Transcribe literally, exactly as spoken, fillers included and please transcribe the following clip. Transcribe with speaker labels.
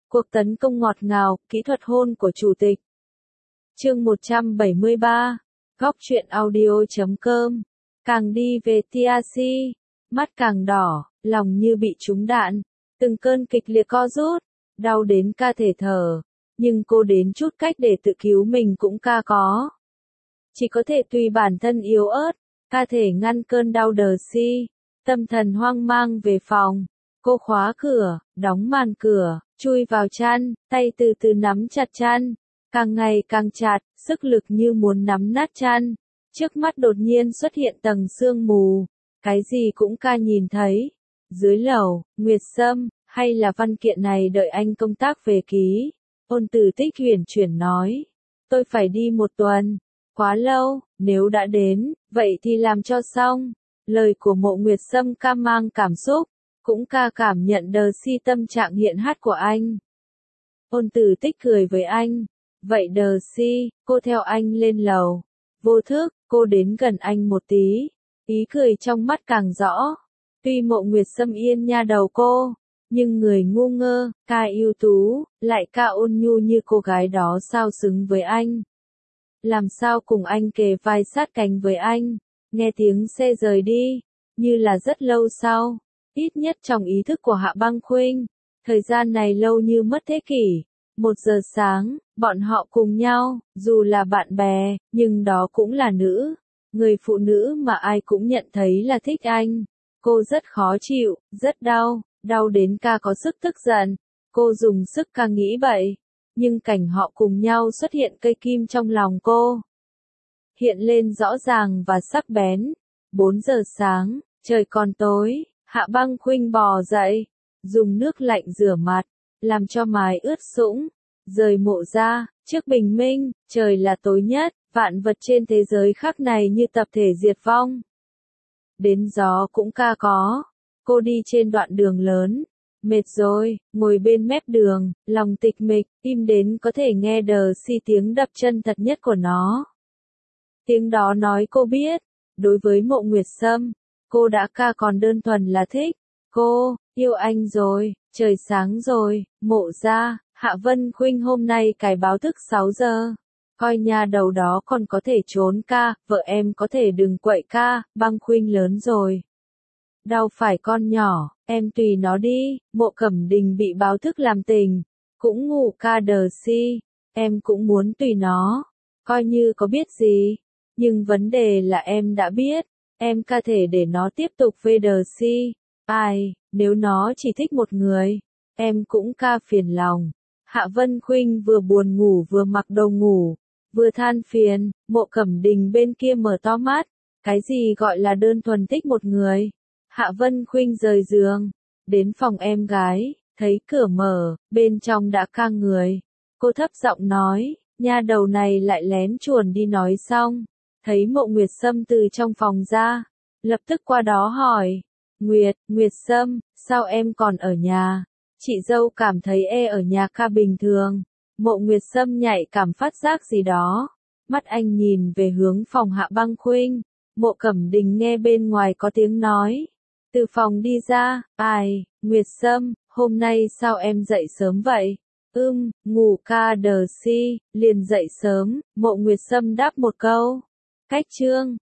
Speaker 1: Cuộc tấn công ngọt ngào, kỹ thuật hôn của chủ tịch. Chương một trăm bảy mươi ba. Góc truyện audio chấm com. Càng đi về tia si, mắt càng đỏ, lòng như bị trúng đạn, từng cơn kịch liệt co rút, đau đến ca thể thở, nhưng cô đến chút cách để tự cứu mình cũng ca có. Chỉ có thể tùy bản thân yếu ớt, ca thể ngăn cơn đau đờ si, tâm thần hoang mang về phòng. Cô khóa cửa, đóng màn cửa, chui vào chăn, tay từ từ nắm chặt chăn, càng ngày càng chặt, sức lực như muốn nắm nát chăn. Trước mắt đột nhiên xuất hiện tầng sương mù, cái gì cũng ca nhìn thấy. Dưới lầu, Nguyệt Sâm, hay là văn kiện này đợi anh công tác về ký. Ôn Tử Tích huyền chuyển nói, tôi phải đi một tuần, quá lâu, nếu đã đến, vậy thì làm cho xong. Lời của Mộ Nguyệt Sâm ca mang cảm xúc, cũng ca cảm nhận đờ si tâm trạng hiện hát của anh. Ôn Tử Tích cười với anh, vậy đờ si, cô theo anh lên lầu. Vô thức, cô đến gần anh một tí, ý cười trong mắt càng rõ. Tuy Mộ Nguyệt Sâm yên nha đầu cô, nhưng người ngu ngơ, ca ưu tú, lại ca ôn nhu như cô gái đó sao xứng với anh. Làm sao cùng anh kề vai sát cánh với anh, nghe tiếng xe rời đi, như là rất lâu sau. Ít nhất trong ý thức của Hạ Băng Khuynh, thời gian này lâu như mất thế kỷ. Một giờ sáng, bọn họ cùng nhau, dù là bạn bè, nhưng đó cũng là nữ. Người phụ nữ mà ai cũng nhận thấy là thích anh. Cô rất khó chịu, rất đau, đau đến ca có sức tức giận. Cô dùng sức ca nghĩ bậy. Nhưng cảnh họ cùng nhau xuất hiện cây kim trong lòng cô. Hiện lên rõ ràng và sắc bén. Bốn giờ sáng, trời còn tối. Hạ Băng Khuynh bò dậy, dùng nước lạnh rửa mặt, làm cho mái ướt sũng, rời mộ ra, trước bình minh, trời là tối nhất, vạn vật trên thế giới khác này như tập thể diệt vong. Đến gió cũng ca có, cô đi trên đoạn đường lớn, mệt rồi, ngồi bên mép đường, lòng tịch mịch, im đến có thể nghe đờ si tiếng đập chân thật nhất của nó. Tiếng đó nói cô biết, đối với Mộ Nguyệt Sâm, cô đã ca còn đơn thuần là thích. Cô, yêu anh rồi, trời sáng rồi, Mộ ra, Hạ Vân Khuynh hôm nay cài báo thức sáu giờ. Coi nhà đầu đó còn có thể trốn ca, vợ em có thể đừng quậy ca, Băng Khuynh lớn rồi. Đau phải con nhỏ, em tùy nó đi. Mộ Cẩm Đình bị báo thức làm tình, cũng ngủ ca đờ si, em cũng muốn tùy nó, coi như có biết gì. Nhưng vấn đề là em đã biết. Em ca thể để nó tiếp tục vê đờ si. Ai, nếu nó chỉ thích một người, em cũng ca phiền lòng. Hạ Vân Khuynh vừa buồn ngủ vừa mặc đồ ngủ, vừa than phiền. Mộ Cẩm Đình bên kia mở to mắt. Cái gì gọi là đơn thuần thích một người? Hạ Vân Khuynh rời giường, đến phòng em gái, thấy cửa mở, bên trong đã ca người. Cô thấp giọng nói, nha đầu này lại lén chuồn đi nói xong. Thấy Mộ Nguyệt Sâm từ trong phòng ra, lập tức qua đó hỏi, Nguyệt, Nguyệt Sâm, sao em còn ở nhà? Chị dâu cảm thấy e ở nhà ca bình thường. Mộ Nguyệt Sâm nhạy cảm phát giác gì đó. Mắt anh nhìn về hướng phòng Hạ Băng Khuynh. Mộ Cẩm Đình nghe bên ngoài có tiếng nói. Từ phòng đi ra, ai, Nguyệt Sâm, hôm nay sao em dậy sớm vậy? Ưm, ngủ ca đờ si, liền dậy sớm. Mộ Nguyệt Sâm đáp một câu. Cách chương.